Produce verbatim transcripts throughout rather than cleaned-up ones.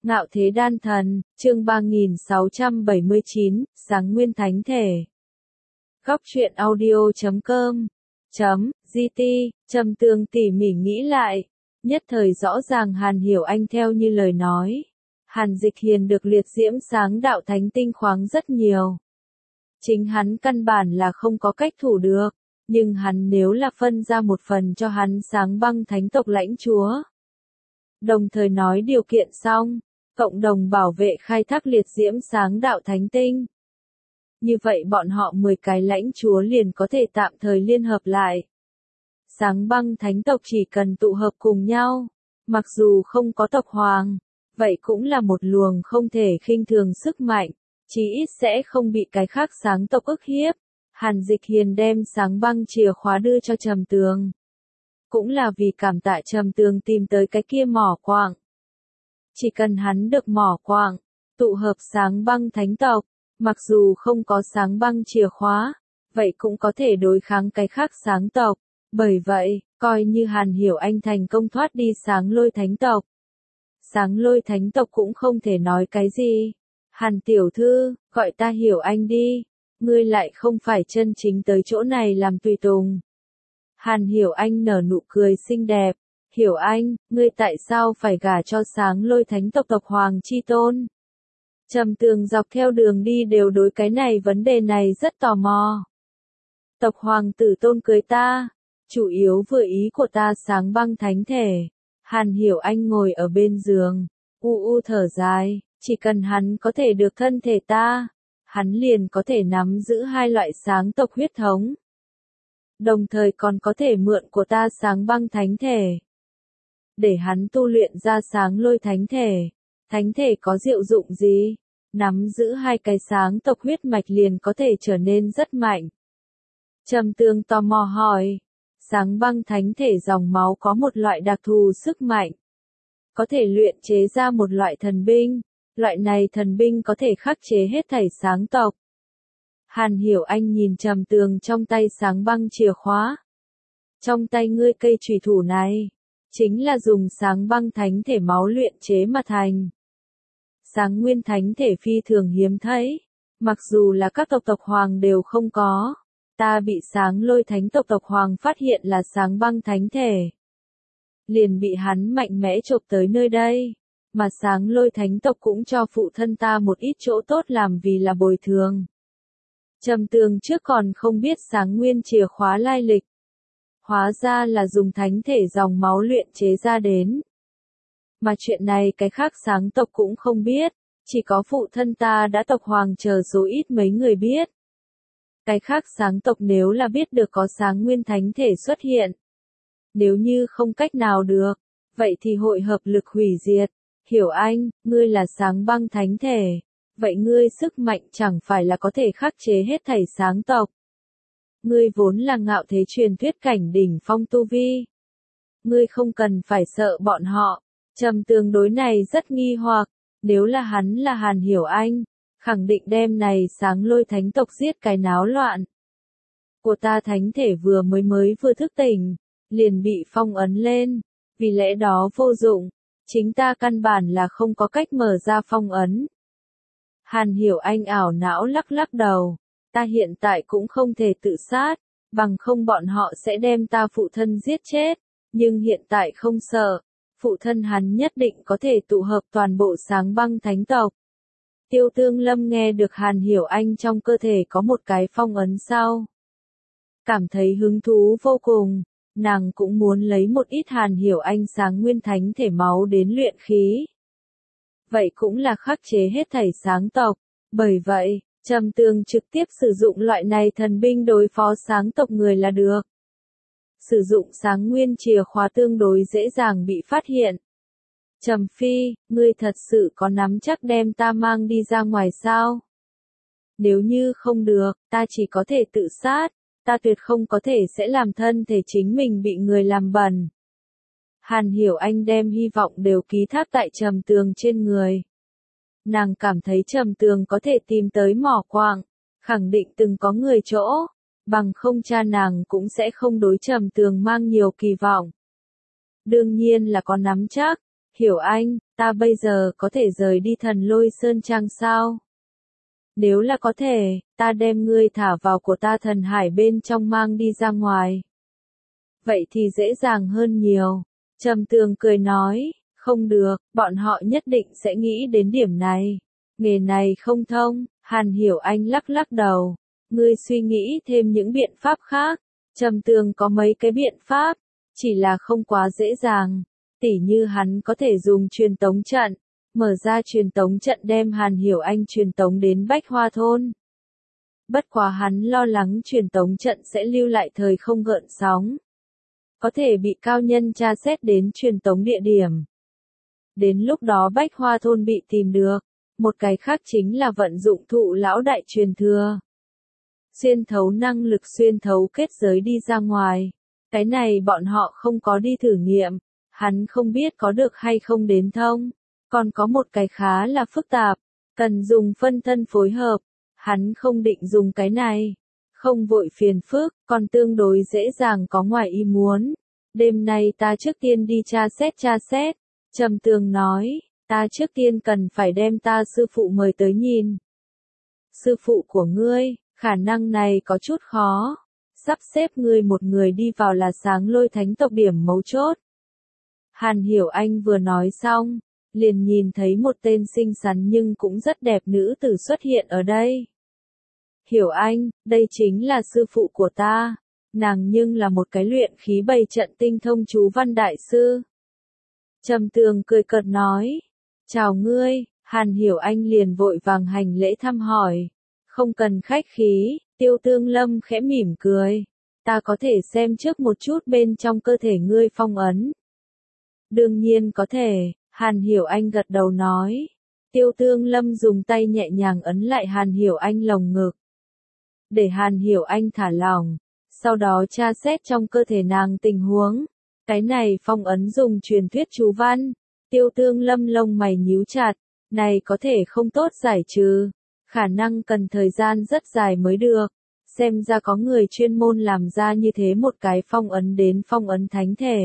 Ngạo Thế Đan Thần, chương ba nghìn sáu trăm bảy mươi chín, Sáng Nguyên Thánh Thể. Góc truyện audio chấm com chấm gt, Trầm Tường tỉ mỉ nghĩ lại, nhất thời rõ ràng Hàn Hiểu Anh theo như lời nói. Hàn Dịch Hiền được liệt diễm sáng đạo thánh tinh khoáng rất nhiều. Chính hắn căn bản là không có cách thủ được, nhưng hắn nếu là phân ra một phần cho hắn sáng băng thánh tộc lãnh chúa. Đồng thời nói điều kiện xong, cộng đồng bảo vệ khai thác liệt diễm sáng đạo thánh tinh. Như vậy bọn họ mười cái lãnh chúa liền có thể tạm thời liên hợp lại. Sáng băng thánh tộc chỉ cần tụ hợp cùng nhau, mặc dù không có tộc hoàng, vậy cũng là một luồng không thể khinh thường sức mạnh, chí ít sẽ không bị cái khác sáng tộc ức hiếp. Hàn Dịch Hiền đem sáng băng chìa khóa đưa cho Trầm Tường. Cũng là vì cảm tạ Trầm Tường tìm tới cái kia mỏ quạng. Chỉ cần hắn được mỏ quạng, tụ hợp sáng băng thánh tộc, mặc dù không có sáng băng chìa khóa, vậy cũng có thể đối kháng cái khác sáng tộc. Bởi vậy, coi như Hàn Hiểu Anh thành công thoát đi sáng lôi thánh tộc. Sáng lôi thánh tộc cũng không thể nói cái gì. Hàn tiểu thư, gọi ta Hiểu Anh đi, ngươi lại không phải chân chính tới chỗ này làm tùy tùng. Hàn Hiểu Anh nở nụ cười xinh đẹp. Hiểu Anh, ngươi tại sao phải gả cho sáng lôi thánh tộc tộc hoàng chi tôn? Trầm Tường dọc theo đường đi đều đối cái này vấn đề này rất tò mò. Tộc hoàng tử tôn cưới ta, chủ yếu vừa ý của ta sáng băng thánh thể. Hàn Hiểu Anh ngồi ở bên giường, u u thở dài, chỉ cần hắn có thể được thân thể ta, hắn liền có thể nắm giữ hai loại sáng tộc huyết thống. Đồng thời còn có thể mượn của ta sáng băng thánh thể. Để hắn tu luyện ra sáng lôi thánh thể. Thánh thể có diệu dụng gì? Nắm giữ hai cái sáng tộc huyết mạch liền có thể trở nên rất mạnh. Trầm Tường tò mò hỏi. Sáng băng thánh thể dòng máu có một loại đặc thù sức mạnh. Có thể luyện chế ra một loại thần binh. Loại này thần binh có thể khắc chế hết thảy sáng tộc. Hàn Hiểu Anh nhìn Trầm Tường trong tay sáng băng chìa khóa. Trong tay ngươi cây chùy thủ này, chính là dùng sáng băng thánh thể máu luyện chế mà thành. Sáng nguyên thánh thể phi thường hiếm thấy, mặc dù là các tộc tộc hoàng đều không có. Ta bị sáng lôi thánh tộc tộc hoàng phát hiện là sáng băng thánh thể. Liền bị hắn mạnh mẽ chộp tới nơi đây, mà sáng lôi thánh tộc cũng cho phụ thân ta một ít chỗ tốt làm vì là bồi thường. Trầm Tường trước còn không biết sáng nguyên chìa khóa lai lịch. Hóa ra là dùng thánh thể dòng máu luyện chế ra đến. Mà chuyện này cái khác sáng tộc cũng không biết, chỉ có phụ thân ta đã tộc hoàng chờ số ít mấy người biết. Cái khác sáng tộc nếu là biết được có sáng nguyên thánh thể xuất hiện. Nếu như không cách nào được, vậy thì hội hợp lực hủy diệt. Hiểu Anh, ngươi là sáng băng thánh thể. Vậy ngươi sức mạnh chẳng phải là có thể khắc chế hết thảy sáng tộc. Ngươi vốn là ngạo thế truyền thuyết cảnh đỉnh phong tu vi. Ngươi không cần phải sợ bọn họ. Trầm Tường đối này rất nghi hoặc, nếu là hắn là Hàn Hiểu Anh, khẳng định đem này sáng lôi thánh tộc giết cái náo loạn. Của ta thánh thể vừa mới mới vừa thức tỉnh, liền bị phong ấn lên, vì lẽ đó vô dụng, chính ta căn bản là không có cách mở ra phong ấn. Hàn Hiểu Anh ảo não lắc lắc đầu. Ta hiện tại cũng không thể tự sát, bằng không bọn họ sẽ đem ta phụ thân giết chết, nhưng hiện tại không sợ, phụ thân hắn nhất định có thể tụ hợp toàn bộ sáng băng thánh tộc. Tiêu Tương Lâm nghe được Hàn Hiểu Anh trong cơ thể có một cái phong ấn sau. Cảm thấy hứng thú vô cùng, nàng cũng muốn lấy một ít Hàn Hiểu Anh sáng nguyên thánh thể máu đến luyện khí. Vậy cũng là khắc chế hết thảy sáng tộc, bởi vậy, Trầm Tường trực tiếp sử dụng loại này thần binh đối phó sáng tộc người là được. Sử dụng sáng nguyên chìa khóa tương đối dễ dàng bị phát hiện. Trầm Phi, ngươi thật sự có nắm chắc đem ta mang đi ra ngoài sao? Nếu như không được, ta chỉ có thể tự sát, ta tuyệt không có thể sẽ làm thân thể chính mình bị người làm bẩn. Hàn Hiểu Anh đem hy vọng đều ký thác tại Trầm Tường trên người. Nàng cảm thấy Trầm Tường có thể tìm tới mỏ quạng, khẳng định từng có người chỗ, bằng không cha nàng cũng sẽ không đối Trầm Tường mang nhiều kỳ vọng. Đương nhiên là có nắm chắc, Hiểu Anh, ta bây giờ có thể rời đi Thần Lôi Sơn Trang sao? Nếu là có thể, ta đem ngươi thả vào của ta thần hải bên trong mang đi ra ngoài. Vậy thì dễ dàng hơn nhiều. Trầm Tường cười nói, không được, bọn họ nhất định sẽ nghĩ đến điểm này. Nghề này không thông, Hàn Hiểu Anh lắc lắc đầu. Ngươi suy nghĩ thêm những biện pháp khác. Trầm Tường có mấy cái biện pháp, chỉ là không quá dễ dàng. Tỉ như hắn có thể dùng truyền tống trận, mở ra truyền tống trận đem Hàn Hiểu Anh truyền tống đến Bách Hoa Thôn. Bất quá hắn lo lắng truyền tống trận sẽ lưu lại thời không gợn sóng. Có thể bị cao nhân tra xét đến truyền tống địa điểm. Đến lúc đó Bách Hoa Thôn bị tìm được. Một cái khác chính là vận dụng thụ lão đại truyền thừa. Xuyên thấu năng lực xuyên thấu kết giới đi ra ngoài. Cái này bọn họ không có đi thử nghiệm. Hắn không biết có được hay không đến thông. Còn có một cái khá là phức tạp. Cần dùng phân thân phối hợp. Hắn không định dùng cái này. Không vội phiền phức, còn tương đối dễ dàng có ngoài ý muốn. Đêm nay ta trước tiên đi tra xét tra xét. Trầm Tường nói, ta trước tiên cần phải đem ta sư phụ mời tới nhìn. Sư phụ của ngươi, khả năng này có chút khó. Sắp xếp ngươi một người đi vào là Sáng Lôi Thánh tộc điểm mấu chốt. Hàn Hiểu Anh vừa nói xong, liền nhìn thấy một tên xinh xắn nhưng cũng rất đẹp nữ tử xuất hiện ở đây. Hiểu Anh, đây chính là sư phụ của ta. Nàng nhưng là một cái luyện khí bày trận tinh thông chú văn đại sư. Trầm Tường cười cợt nói. Chào ngươi, Hàn Hiểu Anh liền vội vàng hành lễ thăm hỏi. Không cần khách khí, Tiêu Tương Lâm khẽ mỉm cười. Ta có thể xem trước một chút bên trong cơ thể ngươi phong ấn. Đương nhiên có thể, Hàn Hiểu Anh gật đầu nói. Tiêu Tương Lâm dùng tay nhẹ nhàng ấn lại Hàn Hiểu Anh lồng ngực. Để Hàn Hiểu Anh thả lỏng. Sau đó tra xét trong cơ thể nàng tình huống. Cái này phong ấn dùng truyền thuyết chú văn. Tiêu Tương Lâm lông mày nhíu chặt. Này có thể không tốt giải trừ. Khả năng cần thời gian rất dài mới được. Xem ra có người chuyên môn làm ra như thế một cái phong ấn đến phong ấn thánh thể.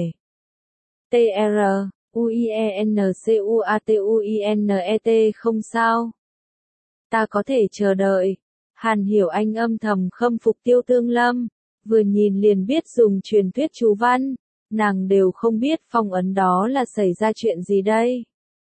T R U I E N C U A T U I N E T không sao. Ta có thể chờ đợi. Hàn Hiểu Anh âm thầm khâm phục Tiêu Tương Lâm. Vừa nhìn liền biết dùng truyền thuyết chú văn. Nàng đều không biết phong ấn đó là xảy ra chuyện gì đây.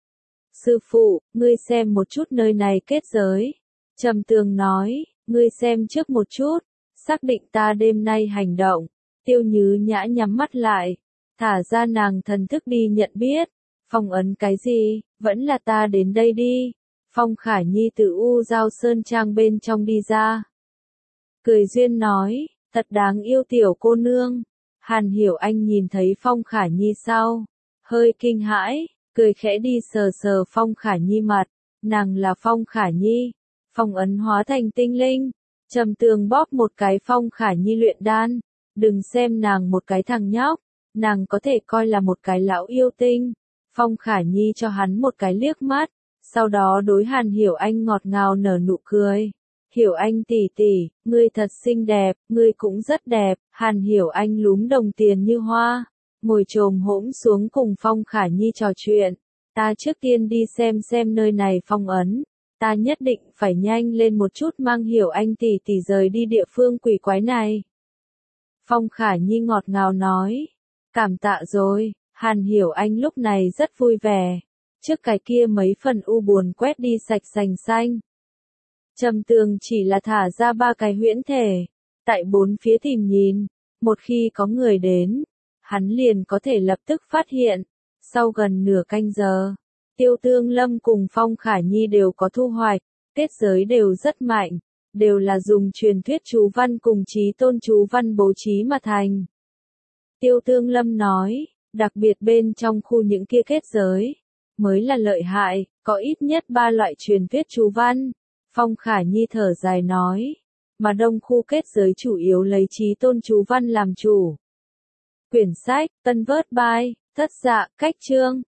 Sư phụ, ngươi xem một chút nơi này kết giới. Trầm Tường nói, ngươi xem trước một chút. Xác định ta đêm nay hành động. Tiêu Nhứ Nhã nhắm mắt lại. Thả ra nàng thần thức đi nhận biết. Phong ấn cái gì, vẫn là ta đến đây đi. Phong Khả Nhi từ U Giao Sơn Trang bên trong đi ra. Cười duyên nói, thật đáng yêu tiểu cô nương. Hàn Hiểu Anh nhìn thấy Phong Khả Nhi sau. Hơi kinh hãi, cười khẽ đi sờ sờ Phong Khả Nhi mặt. Nàng là Phong Khả Nhi. Phong ấn hóa thành tinh linh. Trầm Tường bóp một cái Phong Khả Nhi luyện đan. Đừng xem nàng một cái thằng nhóc. Nàng có thể coi là một cái lão yêu tinh. Phong Khả Nhi cho hắn một cái liếc mắt. Sau đó đối Hàn Hiểu Anh ngọt ngào nở nụ cười. Hiểu Anh tỷ tỷ, ngươi thật xinh đẹp, ngươi cũng rất đẹp. Hàn Hiểu Anh lúm đồng tiền như hoa. Ngồi chồm hỗn xuống cùng Phong Khả Nhi trò chuyện. Ta trước tiên đi xem xem nơi này phong ấn. Ta nhất định phải nhanh lên một chút mang Hiểu Anh tỷ tỷ rời đi địa phương quỷ quái này. Phong Khả Nhi ngọt ngào nói. Cảm tạ rồi, Hàn Hiểu Anh lúc này rất vui vẻ. Trước cái kia mấy phần u buồn quét đi sạch sành xanh. Trầm Tường chỉ là thả ra ba cái huyễn thể. Tại bốn phía tìm nhìn. Một khi có người đến, hắn liền có thể lập tức phát hiện. Sau gần nửa canh giờ, Tiêu Tương Lâm cùng Phong Khả Nhi đều có thu hoạch. Kết giới đều rất mạnh. Đều là dùng truyền thuyết chú văn cùng chí tôn chú văn bố trí mà thành. Tiêu Tương Lâm nói, đặc biệt bên trong khu những kia kết giới, mới là lợi hại, có ít nhất ba loại truyền thuyết chú văn. Phong Khả Nhi thở dài nói, mà đông khu kết giới chủ yếu lấy chí tôn chú văn làm chủ. Quyển sách, Tân Vớt Bài, Thất Dạ, Cách Chương,